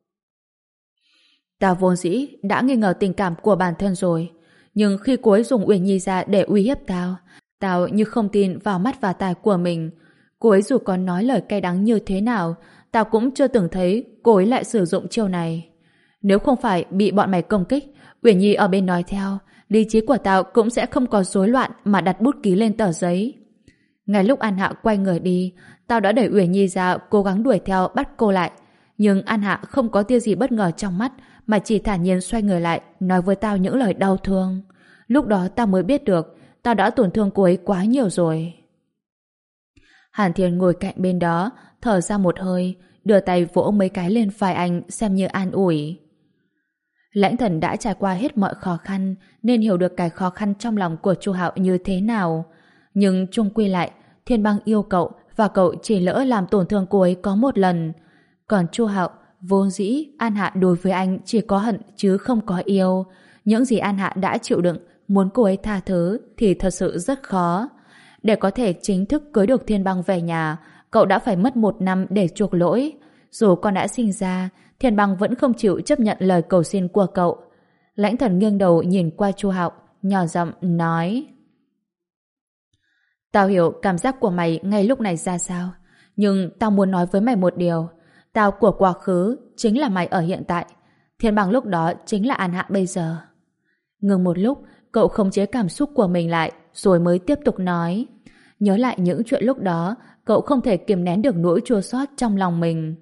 Tao vốn dĩ đã nghi ngờ tình cảm của bản thân rồi, nhưng khi cô ấy dùng Uyển Nhi ra để uy hiếp tao, Tao như không tin vào mắt và tai của mình. Cô ấy dù có nói lời cay đắng như thế nào, tao cũng chưa từng thấy cô ấy lại sử dụng chiêu này. Nếu không phải bị bọn mày công kích, Uyển Nhi ở bên nói theo, lý trí của tao cũng sẽ không có rối loạn mà đặt bút ký lên tờ giấy. Ngay lúc An Hạ quay người đi, tao đã đẩy Uyển Nhi ra cố gắng đuổi theo bắt cô lại. Nhưng An Hạ không có tia gì bất ngờ trong mắt mà chỉ thản nhiên xoay người lại nói với tao những lời đau thương. Lúc đó tao mới biết được tao đã tổn thương cô ấy quá nhiều rồi. Hàn Thiên ngồi cạnh bên đó, thở ra một hơi, đưa tay vỗ mấy cái lên vai anh xem như an ủi. Lãnh Thần đã trải qua hết mọi khó khăn nên hiểu được cái khó khăn trong lòng của Chu Hạo như thế nào. Nhưng chung quy lại, Thiên Băng yêu cậu và cậu chỉ lỡ làm tổn thương cô ấy có một lần. Còn Chu Hạo, vốn dĩ An Hạ đối với anh chỉ có hận chứ không có yêu. Những gì An Hạ đã chịu đựng, muốn cô ấy tha thứ thì thật sự rất khó. Để có thể chính thức cưới được Thiên Băng về nhà, cậu đã phải mất 1 năm để chuộc lỗi. Dù con đã sinh ra, Thiên Băng vẫn không chịu chấp nhận lời cầu xin của cậu. Lãnh Thần nghiêng đầu nhìn qua Chu Hạo, nhỏ giọng nói: Tao hiểu cảm giác của mày ngay lúc này ra sao, nhưng tao muốn nói với mày một điều. Tao của quá khứ chính là mày ở hiện tại. Thiên Băng lúc đó chính là An Hạ bây giờ. Ngừng một lúc, cậu khống chế cảm xúc của mình lại, rồi mới tiếp tục nói. Nhớ lại những chuyện lúc đó, cậu không thể kiềm nén được nỗi chua xót trong lòng mình.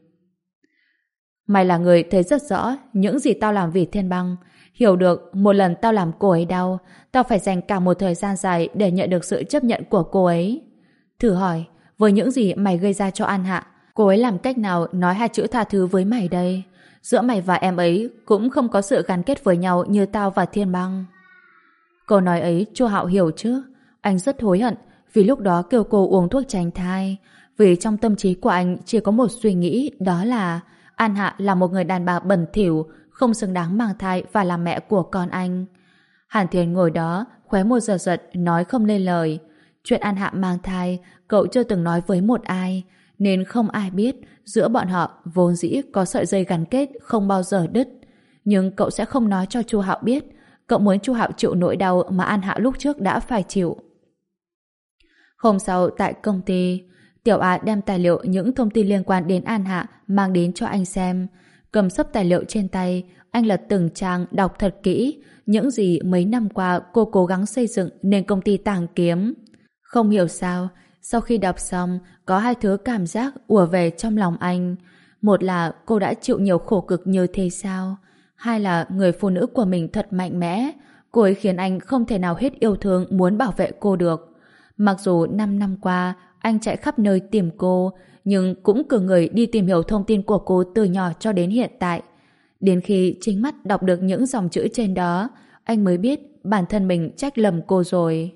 Mày là người thấy rất rõ những gì tao làm vì Thiên Băng. Hiểu được một lần tao làm cô ấy đau, tao phải dành cả một thời gian dài để nhận được sự chấp nhận của cô ấy. Thử hỏi, với những gì mày gây ra cho An Hạ, cô ấy làm cách nào nói 2 chữ tha thứ với mày đây? Giữa mày và em ấy cũng không có sự gắn kết với nhau như tao và Thiên Băng. Câu nói ấy Chu Hạo hiểu chứ. Anh rất hối hận vì lúc đó kêu cô uống thuốc tránh thai. Vì trong tâm trí của anh chỉ có một suy nghĩ, đó là An Hạ là một người đàn bà bẩn thỉu, không xứng đáng mang thai và làm mẹ của con anh. Hàn Thiên ngồi đó, khóe môi giật giật, nói không nên lời. Chuyện An Hạ mang thai, cậu chưa từng nói với một ai, nên không ai biết giữa bọn họ vốn dĩ có sợi dây gắn kết không bao giờ đứt. Nhưng cậu sẽ không nói cho Chu Hạo biết. Cậu muốn Chu Hạo chịu nỗi đau mà An Hạ lúc trước đã phải chịu. Hôm sau tại công ty, Tiểu Á đem tài liệu những thông tin liên quan đến An Hạ mang đến cho anh xem. Cầm sấp tài liệu trên tay, anh lật từng trang đọc thật kỹ những gì mấy năm qua cô cố gắng xây dựng nên công ty Tàng Kiếm. Không hiểu sao, sau khi đọc xong, có 2 thứ cảm giác ùa về trong lòng anh. Một là cô đã chịu nhiều khổ cực như thế sao? 2 là người phụ nữ của mình thật mạnh mẽ. Cô ấy khiến anh không thể nào hết yêu thương muốn bảo vệ cô được. Mặc dù 5 năm qua, anh chạy khắp nơi tìm cô, nhưng cũng cử người đi tìm hiểu thông tin của cô từ nhỏ cho đến hiện tại. Đến khi chính mắt đọc được những dòng chữ trên đó, anh mới biết bản thân mình trách lầm cô rồi.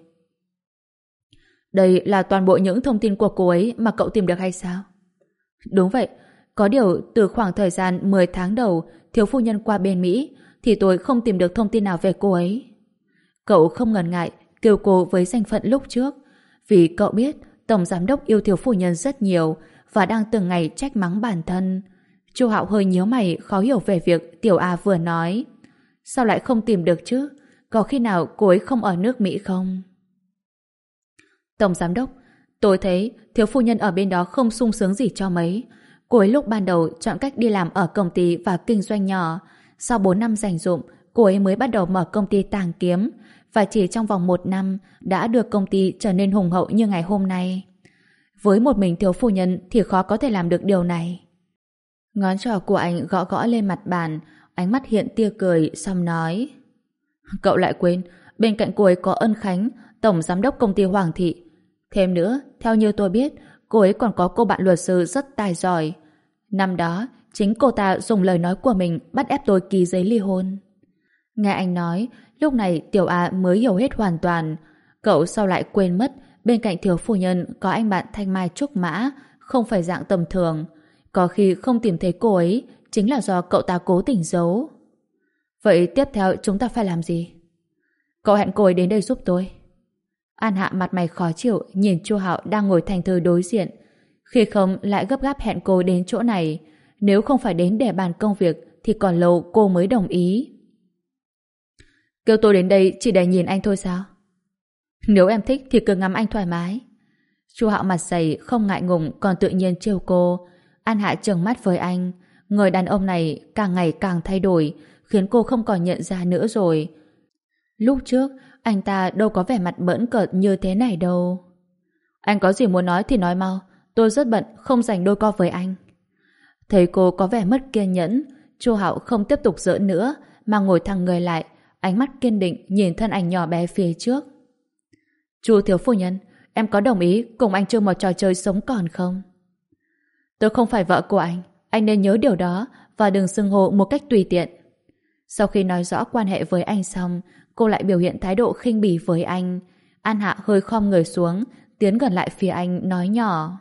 Đây là toàn bộ những thông tin của cô ấy mà cậu tìm được hay sao? Đúng vậy. Có điều từ khoảng thời gian 10 tháng đầu thiếu phu nhân qua bên Mỹ thì tôi không tìm được thông tin nào về cô ấy. Cậu không ngần ngại kêu cô với danh phận lúc trước, vì cậu biết tổng giám đốc yêu thiếu phu nhân rất nhiều và đang từng ngày trách mắng bản thân. Chu Hạo hơi nhíu mày khó hiểu về việc Tiểu A vừa nói. Sao lại không tìm được chứ? Có khi nào cô ấy không ở nước Mỹ không? Tổng giám đốc, tôi thấy thiếu phu nhân ở bên đó không sung sướng gì cho mấy. Cô ấy lúc ban đầu chọn cách đi làm ở công ty và kinh doanh nhỏ. Sau 4 năm dành dụm, cô ấy mới bắt đầu mở công ty Tàng Kiếm và chỉ trong vòng 1 năm đã đưa công ty trở nên hùng hậu như ngày hôm nay. Với một mình thiếu phu nhân thì khó có thể làm được điều này. Ngón trỏ của anh gõ gõ lên mặt bàn, ánh mắt hiện tia cười, xong nói: Cậu lại quên, bên cạnh cô ấy có Ân Khánh, tổng giám đốc công ty Hoàng Thị. Thêm nữa, theo như tôi biết, cô ấy còn có cô bạn luật sư rất tài giỏi. Năm đó, chính cô ta dùng lời nói của mình bắt ép tôi ký giấy ly hôn. Nghe anh nói, lúc này Tiểu A mới hiểu hết hoàn toàn. Cậu sao lại quên mất bên cạnh thiếu phu nhân có anh bạn Thanh Mai Trúc Mã, không phải dạng tầm thường. Có khi không tìm thấy cô ấy chính là do cậu ta cố tình giấu. Vậy tiếp theo chúng ta phải làm gì? Cậu hẹn cô ấy đến đây giúp tôi. An Hạ mặt mày khó chịu nhìn Chu Hạo đang ngồi thành thơi đối diện. Khi không lại gấp gáp hẹn cô đến chỗ này. Nếu không phải đến để bàn công việc thì còn lâu cô mới đồng ý. Kêu tôi đến đây chỉ để nhìn anh thôi sao? Nếu em thích thì cứ ngắm anh thoải mái. Chu Hạo mặt dày không ngại ngùng còn tự nhiên trêu cô. An Hạ trừng mắt với anh. Người đàn ông này càng ngày càng thay đổi, khiến cô không còn nhận ra nữa rồi. Lúc trước anh ta đâu có vẻ mặt bỡn cợt như thế này đâu. Anh có gì muốn nói thì nói mau, tôi rất bận, không dành đôi co với anh. Thấy cô có vẻ mất kiên nhẫn, Chu Hạo không tiếp tục giỡn nữa mà ngồi thẳng người lại, ánh mắt kiên định nhìn thân ảnh nhỏ bé phía trước. Chu thiếu phu nhân, em có đồng ý cùng anh chơi một trò chơi sống còn không? Tôi không phải vợ của anh nên nhớ điều đó và đừng xưng hô một cách tùy tiện. Sau khi nói rõ quan hệ với anh xong, cô lại biểu hiện thái độ khinh bỉ với anh. An Hạ hơi khom người xuống, tiến gần lại phía anh nói nhỏ.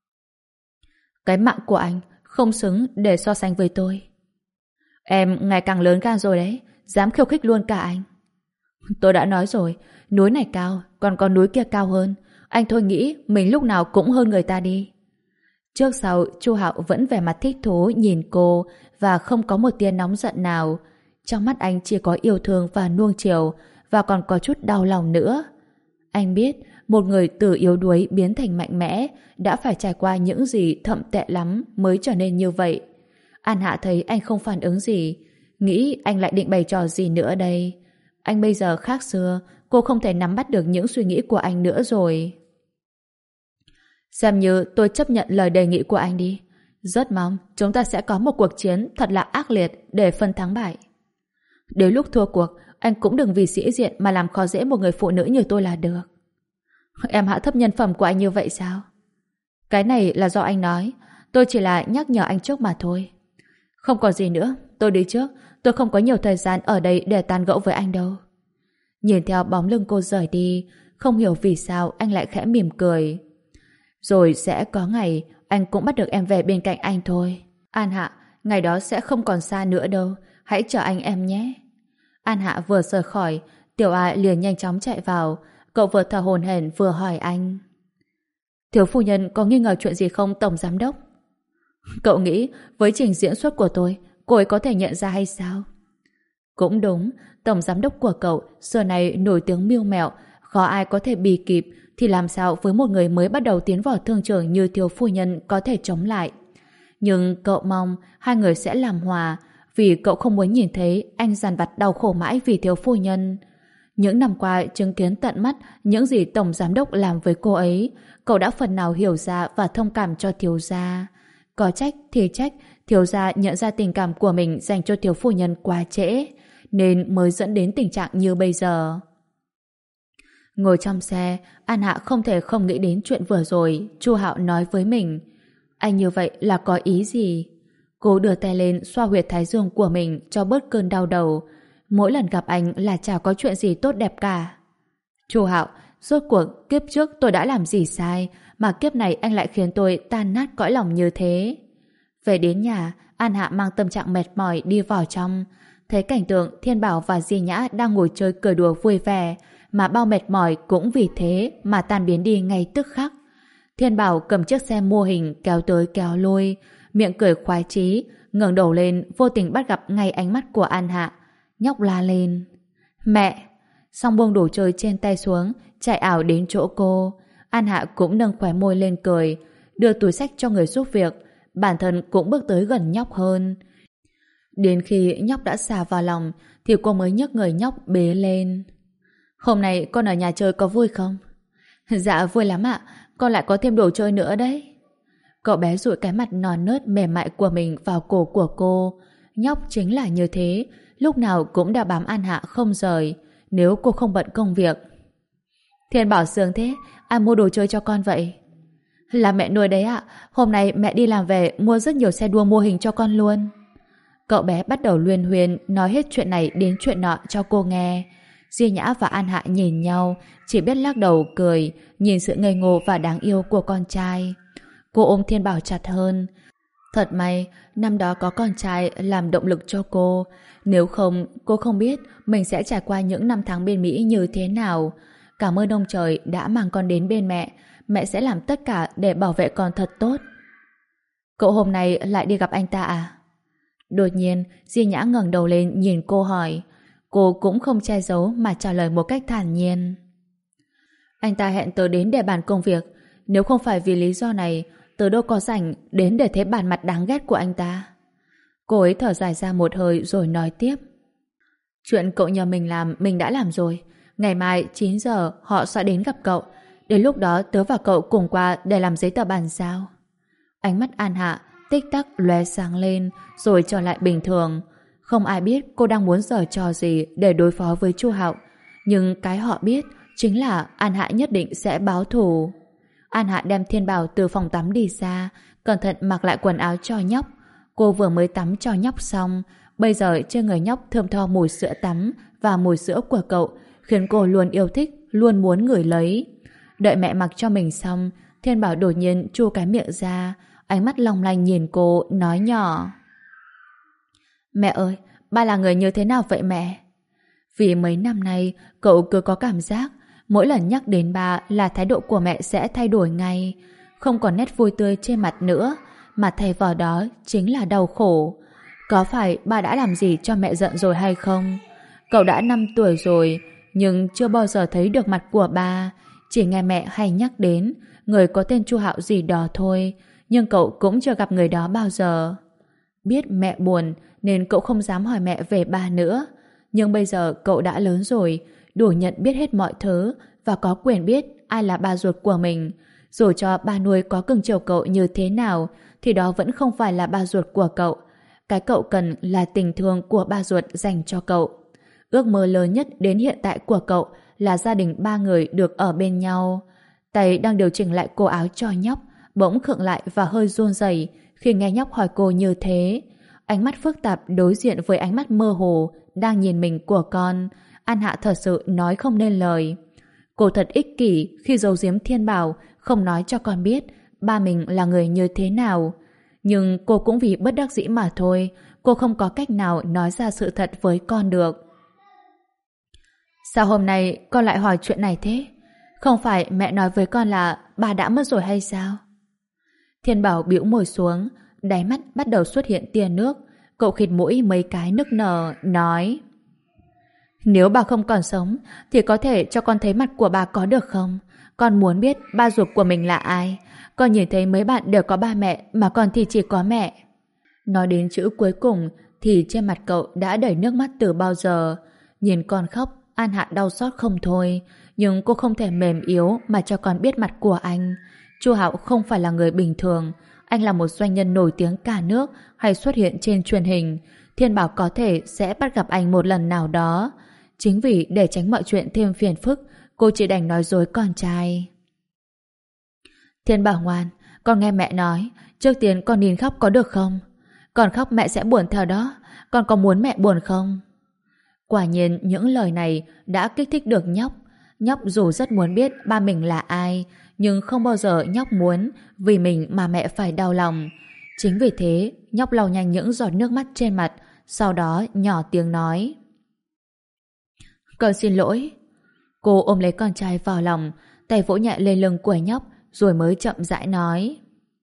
Cái mạng của anh không xứng để so sánh với tôi. Em ngày càng lớn gan rồi đấy, dám khiêu khích luôn cả anh. Tôi đã nói rồi, núi này cao, còn có núi kia cao hơn. Anh thôi nghĩ mình lúc nào cũng hơn người ta đi. Trước sau, Chu Hạo vẫn vẻ mặt thích thú nhìn cô và không có một tia nóng giận nào. Trong mắt anh chỉ có yêu thương và nuông chiều và còn có chút đau lòng nữa. Anh biết một người từ yếu đuối biến thành mạnh mẽ đã phải trải qua những gì thậm tệ lắm mới trở nên như vậy. An Hạ thấy anh không phản ứng gì, nghĩ anh lại định bày trò gì nữa đây. Anh bây giờ khác xưa, cô không thể nắm bắt được những suy nghĩ của anh nữa rồi. Xem như tôi chấp nhận lời đề nghị của anh đi. Rất mong chúng ta sẽ có một cuộc chiến thật là ác liệt để phân thắng bại. Đến lúc thua cuộc, anh cũng đừng vì sĩ diện mà làm khó dễ một người phụ nữ như tôi là được. Em hạ thấp nhân phẩm của anh như vậy sao? Cái này là do anh nói, tôi chỉ là nhắc nhở anh trước mà thôi. Không còn gì nữa, tôi đi trước, tôi không có nhiều thời gian ở đây để tán gẫu với anh đâu. Nhìn theo bóng lưng cô rời đi, không hiểu vì sao anh lại khẽ mỉm cười. Rồi sẽ có ngày anh cũng bắt được em về bên cạnh anh thôi. An Hạ, ngày đó sẽ không còn xa nữa đâu, hãy chờ anh em nhé. An Hạ vừa rời khỏi, Tiểu Ai liền nhanh chóng chạy vào. Cậu vừa thở hổn hển vừa hỏi anh. Thiếu phu nhân có nghi ngờ chuyện gì không tổng giám đốc? Cậu nghĩ với trình diễn xuất của tôi, cô ấy có thể nhận ra hay sao? Cũng đúng, tổng giám đốc của cậu xưa này nổi tiếng mưu mẹo, khó ai có thể bì kịp, thì làm sao với một người mới bắt đầu tiến vào thương trường như thiếu phu nhân có thể chống lại. Nhưng cậu mong hai người sẽ làm hòa, vì cậu không muốn nhìn thấy anh dằn vặt đau khổ mãi vì thiếu phu nhân. Những năm qua chứng kiến tận mắt những gì tổng giám đốc làm với cô ấy, cậu đã phần nào hiểu ra và thông cảm cho thiếu gia. Có trách thì trách, thiếu gia nhận ra tình cảm của mình dành cho thiếu phu nhân quá trễ, nên mới dẫn đến tình trạng như bây giờ. Ngồi trong xe, An Hạ không thể không nghĩ đến chuyện vừa rồi Chu Hạo nói với mình. Anh như vậy là có ý gì? Cô đưa tay lên xoa huyệt thái dương của mình cho bớt cơn đau đầu. Mỗi lần gặp anh là chả có chuyện gì tốt đẹp cả. Chu Hạo, rốt cuộc kiếp trước tôi đã làm gì sai mà kiếp này anh lại khiến tôi tan nát cõi lòng như thế? Về đến nhà, An Hạ mang tâm trạng mệt mỏi đi vào trong. Thấy cảnh tượng Thiên Bảo và Di Nhã đang ngồi chơi cười đùa vui vẻ, mà bao mệt mỏi cũng vì thế mà tan biến đi ngay tức khắc. Thiên Bảo cầm chiếc xe mô hình kéo tới kéo lui, miệng cười khoái chí, ngẩng đầu lên vô tình bắt gặp ngay ánh mắt của An Hạ. Nhóc la lên. Mẹ! Xong buông đồ chơi trên tay xuống, chạy ảo đến chỗ cô. An Hạ cũng nâng khóe môi lên cười, đưa túi xách cho người giúp việc, bản thân cũng bước tới gần nhóc hơn. Đến khi nhóc đã xà vào lòng thì cô mới nhấc người nhóc bế lên. Hôm nay con ở nhà chơi có vui không? Dạ vui lắm ạ, con lại có thêm đồ chơi nữa đấy. Cậu bé dụi cái mặt non nớt mềm mại của mình vào cổ của cô. Nhóc chính là như thế, lúc nào cũng đã bám An Hạ không rời, nếu cô không bận công việc. Thiên Bảo sướng thế, ai mua đồ chơi cho con vậy? Là mẹ nuôi đấy ạ, hôm nay mẹ đi làm về mua rất nhiều xe đua mô hình cho con luôn. Cậu bé bắt đầu luyên huyền nói hết chuyện này đến chuyện nọ cho cô nghe. Di Nhã và An Hạ nhìn nhau, chỉ biết lắc đầu cười, nhìn sự ngây ngô và đáng yêu của con trai. Cô ôm Thiên Bảo chặt hơn. Thật may, năm đó có con trai làm động lực cho cô. Nếu không, cô không biết mình sẽ trải qua những năm tháng bên Mỹ như thế nào. Cảm ơn ông trời đã mang con đến bên mẹ. Mẹ sẽ làm tất cả để bảo vệ con thật tốt. Cậu hôm nay lại đi gặp anh ta à? Đột nhiên, Di Nhã ngẩng đầu lên nhìn cô hỏi. Cô cũng không che giấu mà trả lời một cách thản nhiên. Anh ta hẹn tớ đến để bàn công việc. Nếu không phải vì lý do này, tớ đâu có rảnh đến để thấy bản mặt đáng ghét của anh ta. Cô ấy thở dài ra một hơi rồi nói tiếp. Chuyện cậu nhờ mình làm, mình đã làm rồi. Ngày mai 9 giờ họ sẽ đến gặp cậu. Đến lúc đó tớ và cậu cùng qua để làm giấy tờ bàn giao. Ánh mắt An Hạ tích tắc lóe sáng lên rồi trở lại bình thường. Không ai biết cô đang muốn giở trò gì để đối phó với Chu Hạo. Nhưng cái họ biết chính là An Hạ nhất định sẽ báo thù. An Hạ đem Thiên Bảo từ phòng tắm đi ra, cẩn thận mặc lại quần áo cho nhóc. Cô vừa mới tắm cho nhóc xong, bây giờ trên người nhóc thơm tho mùi sữa tắm và mùi sữa của cậu, khiến cô luôn yêu thích, luôn muốn ngửi lấy. Đợi mẹ mặc cho mình xong, Thiên Bảo đột nhiên chu cái miệng ra, ánh mắt long lanh nhìn cô, nói nhỏ. Mẹ ơi, ba là người như thế nào vậy mẹ? Vì mấy năm nay, cậu cứ có cảm giác mỗi lần nhắc đến ba là thái độ của mẹ sẽ thay đổi ngay, không còn nét vui tươi trên mặt nữa, mà thay vào đó chính là đau khổ. Có phải ba đã làm gì cho mẹ giận rồi hay không? Cậu đã 5 tuổi rồi, nhưng chưa bao giờ thấy được mặt của ba, chỉ nghe mẹ hay nhắc đến người có tên Chu Hạo gì đó thôi, nhưng cậu cũng chưa gặp người đó bao giờ. Biết mẹ buồn nên cậu không dám hỏi mẹ về ba nữa, nhưng bây giờ cậu đã lớn rồi, đủ nhận biết hết mọi thứ và có quyền biết ai là ba ruột của mình. Dù cho ba nuôi có cưng chiều cậu như thế nào thì đó vẫn không phải là ba ruột của cậu. Cái cậu cần là tình thương của ba ruột dành cho cậu. Ước mơ lớn nhất đến hiện tại của cậu là gia đình 3 người được ở bên nhau. Tay đang điều chỉnh lại cổ áo cho nhóc, bỗng khựng lại và hơi run rẩy khi nghe nhóc hỏi cô như thế. Ánh mắt phức tạp đối diện với ánh mắt mơ hồ đang nhìn mình của con. An Hạ thật sự nói không nên lời. Cô thật ích kỷ khi giấu giếm Thiên Bảo, không nói cho con biết ba mình là người như thế nào. Nhưng cô cũng vì bất đắc dĩ mà thôi, cô không có cách nào nói ra sự thật với con được. Sao hôm nay con lại hỏi chuyện này thế? Không phải mẹ nói với con là ba đã mất rồi hay sao? Thiên Bảo bĩu môi xuống, đáy mắt bắt đầu xuất hiện tia nước. Cậu khịt mũi mấy cái nức nở, nói: Nếu bà không còn sống thì có thể cho con thấy mặt của bà có được không? Con muốn biết ba ruột của mình là ai. Con nhìn thấy mấy bạn đều có ba mẹ, mà con thì chỉ có mẹ. Nói đến chữ cuối cùng thì trên mặt cậu đã đầy nước mắt từ bao giờ. Nhìn con khóc, An Hạ đau xót không thôi, nhưng cô không thể mềm yếu mà cho con biết mặt của anh. Chu Hạo không phải là người bình thường. Anh là một doanh nhân nổi tiếng cả nước, hay xuất hiện trên truyền hình. Thiên Bảo có thể sẽ bắt gặp anh một lần nào đó. Chính vì để tránh mọi chuyện thêm phiền phức, cô chỉ đành nói dối con trai. Thiên Bảo ngoan, con nghe mẹ nói, trước tiên con nín khóc có được không? Con khóc mẹ sẽ buồn theo đó. Con có muốn mẹ buồn không? Quả nhiên những lời này đã kích thích được nhóc. Nhóc dù rất muốn biết ba mình là ai, nhưng không bao giờ nhóc muốn vì mình mà mẹ phải đau lòng. Chính vì thế, nhóc lau nhanh những giọt nước mắt trên mặt, sau đó nhỏ tiếng nói: Con xin lỗi. Cô ôm lấy con trai vào lòng, tay vỗ nhẹ lên lưng của nhóc, rồi mới chậm rãi nói: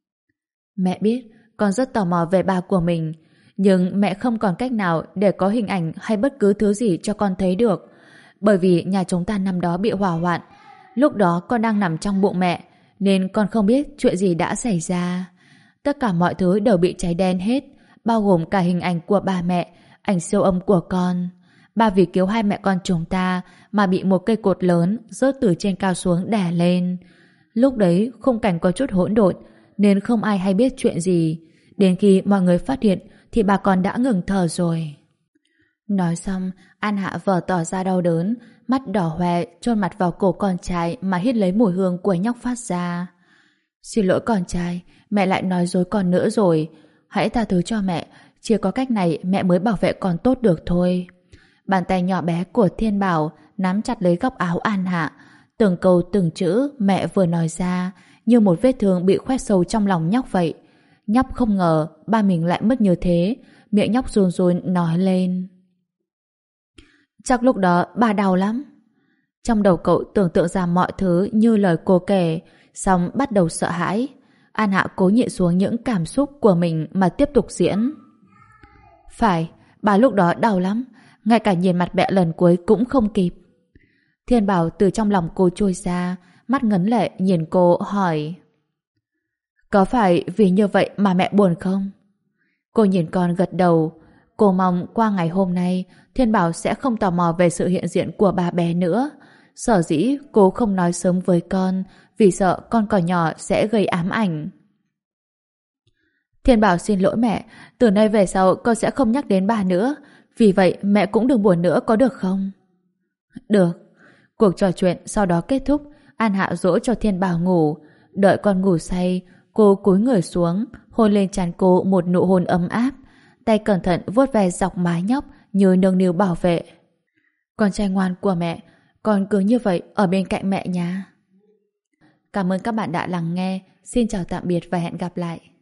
Mẹ biết con rất tò mò về ba của mình, nhưng mẹ không còn cách nào để có hình ảnh hay bất cứ thứ gì cho con thấy được, bởi vì nhà chúng ta năm đó bị hỏa hoạn. Lúc đó con đang nằm trong bụng mẹ, nên con không biết chuyện gì đã xảy ra. Tất cả mọi thứ đều bị cháy đen hết, bao gồm cả hình ảnh của ba mẹ, ảnh siêu âm của con. Ba vì cứu hai mẹ con chúng ta mà bị một cây cột lớn rớt từ trên cao xuống đè lên. Lúc đấy khung cảnh có chút hỗn độn nên không ai hay biết chuyện gì. Đến khi mọi người phát hiện thì bà con đã ngừng thở rồi. Nói xong, An Hạ vờ tỏ ra đau đớn, mắt đỏ hoe chôn mặt vào cổ con trai mà hít lấy mùi hương của nhóc phát ra. Xin lỗi con trai, mẹ lại nói dối con nữa rồi. Hãy tha thứ cho mẹ, chỉ có cách này mẹ mới bảo vệ con tốt được thôi. Bàn tay nhỏ bé của Thiên Bảo nắm chặt lấy góc áo An Hạ. Từng câu từng chữ mẹ vừa nói ra như một vết thương bị khoét sâu trong lòng nhóc vậy. Nhóc không ngờ ba mình lại mất như thế. Miệng nhóc run run nói lên: Chắc lúc đó ba đau lắm. Trong đầu cậu tưởng tượng ra mọi thứ như lời cô kể, xong bắt đầu sợ hãi. An Hạ cố nhịn xuống những cảm xúc của mình mà tiếp tục diễn: Phải, ba lúc đó đau lắm, ngay cả nhìn mặt mẹ lần cuối cũng không kịp. Thiên Bảo từ trong lòng cô trôi ra, mắt ngấn lệ nhìn cô hỏi: Có phải vì như vậy mà mẹ buồn không? Cô nhìn con gật đầu. Cô mong qua ngày hôm nay Thiên Bảo sẽ không tò mò về sự hiện diện của bà bé nữa. Sở dĩ cô không nói sớm với con vì sợ con còn nhỏ sẽ gây ám ảnh. Thiên Bảo xin lỗi mẹ, từ nay về sau con sẽ không nhắc đến bà nữa. Vì vậy mẹ cũng đừng buồn nữa có được không? Được. Cuộc trò chuyện sau đó kết thúc. An Hạ dỗ cho Thiên Bảo ngủ. Đợi con ngủ say, cô cúi người xuống, hôn lên trán cô một nụ hôn ấm áp, tay cẩn thận vuốt ve dọc mái nhóc như nâng niu bảo vệ. Con trai ngoan của mẹ, con cứ như vậy ở bên cạnh mẹ nha. Cảm ơn các bạn đã lắng nghe. Xin chào tạm biệt và hẹn gặp lại.